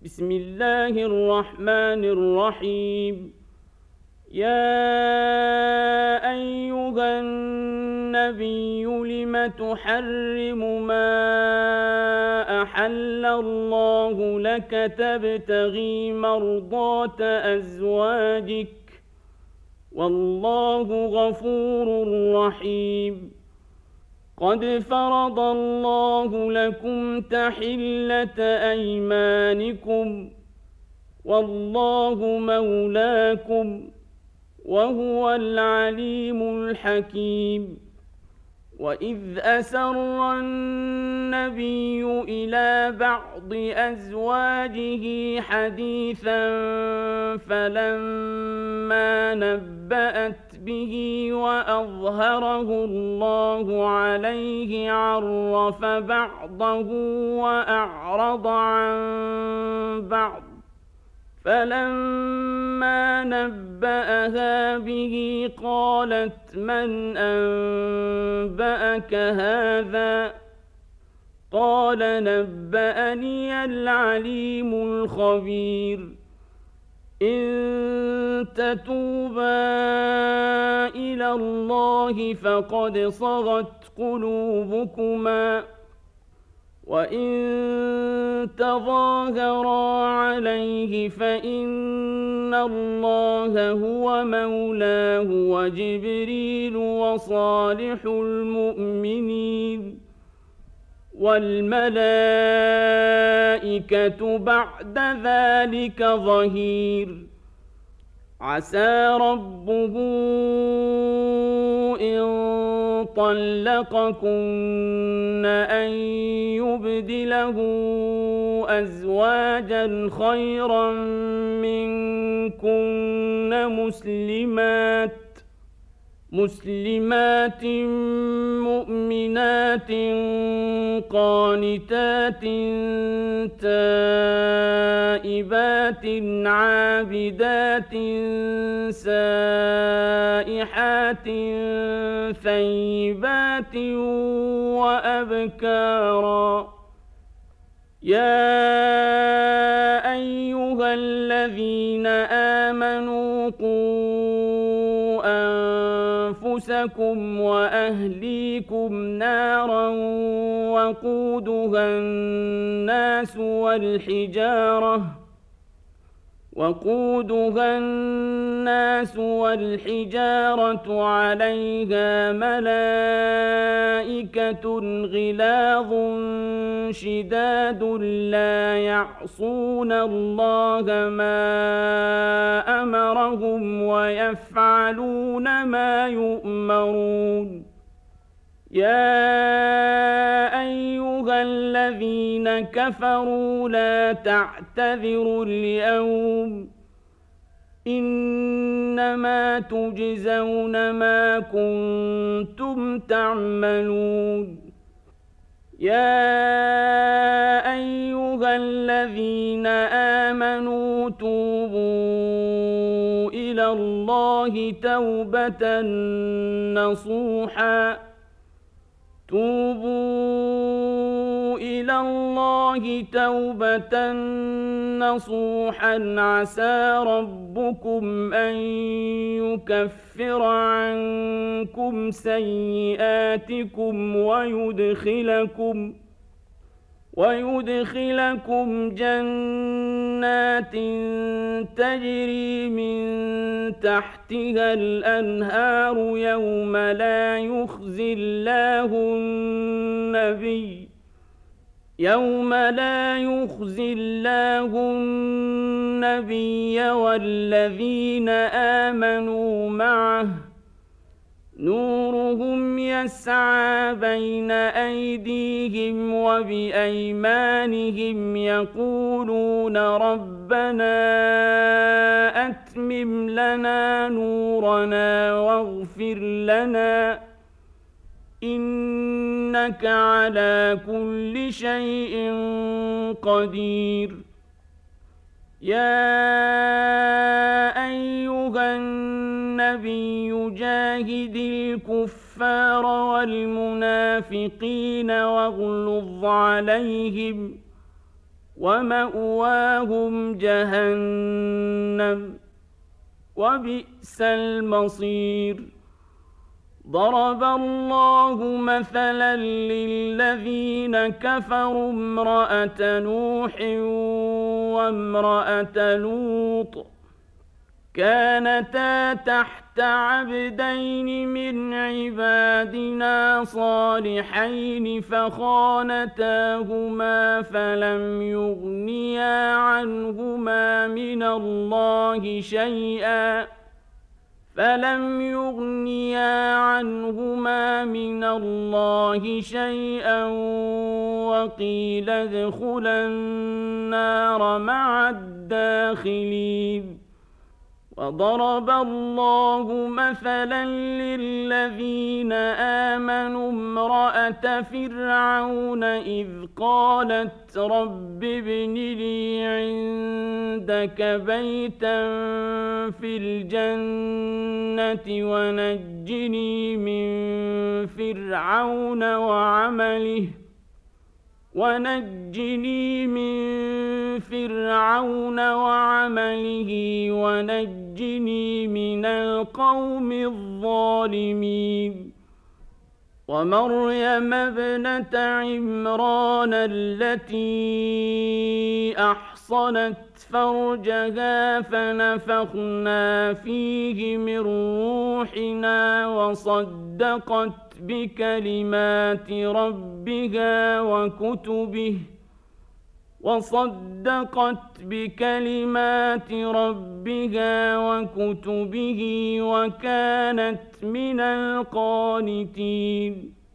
بسم الله الرحمن الرحيم. يا أيها النبي لم تحرم ما أحل الله لك تبتغي مرضات أزواجك والله غفور رحيم. قد فرض الله لكم تحلة أيمانكم والله مولاكم وهو العليم الحكيم. وإذ أسر النبي إلى بعض أزواجه حديثا فلما نبأت به وأظهره الله عليه عرف بعضه وأعرض عن بعض، فلما نبأها به قالت من أنبأك هذا؟ قال نبأني العليم الخبير. إن تتوبا إلى الله فقد صغت قلوبكما، وإن تظاهرا عليه فإن الله هو مولاه وجبريل وصالح المؤمنين والملائكة بعد ذلك ظهير. عسى ربه إن طلقكن أن يبدله أزواجا خيرا منكن مسلمات مؤمنات قانتات تائبات عابدات سائحات ثيبات وأبكارا. يا أيها الذين آمنوا قوا أنفسكم وأهليكم نارا وقودها الناس والحجارة عليها ملائكة غلاظ شداد لا يعصون الله ما أمرهم ويفعلون ما يؤمرون. يا أيها الذين كفروا لا تعتذروا اليوم إنما تجزون ما كنتم تعملون. يا أيها الذين آمنوا توبوا إلى الله توبة نصوحا عسى ربكم أن يكفر عنكم سيئاتكم ويدخلكم جنات تجري من تحتها الأنهار يوم لا يخزي الله النبي والذين آمنوا معه نورهم يسعى بين أيديهم وبأيمانهم يقولون ربنا أتمم لنا نورنا واغفر لنا إنك على كل شيء قدير. يا أيها النبي جاهد الكفار والمنافقين واغلظ عليهم ومأواهم جهنم وبئس المصير. ضرب الله مثلا للذين كفروا امرأة نوح وامرأة لوط كانتا تحت عبدين من عبادنا صالحين فخانتاهما فلم يغنيا عنهما من الله شيئا وقيل ادخلا النار مع الداخلين. وضرب الله مثلا للذين آمنوا امرأة فرعون إذ قالت رب ابن لي عندك بيتا في الجنة ونجني من فرعون وعمله ونجني من القوم الظالمين. ومريم ابنة عمران التي أحصنت فرجها فنفخنا فيه من روحنا وصدقت بكلمات ربها وكتبه وكانت من القانتين.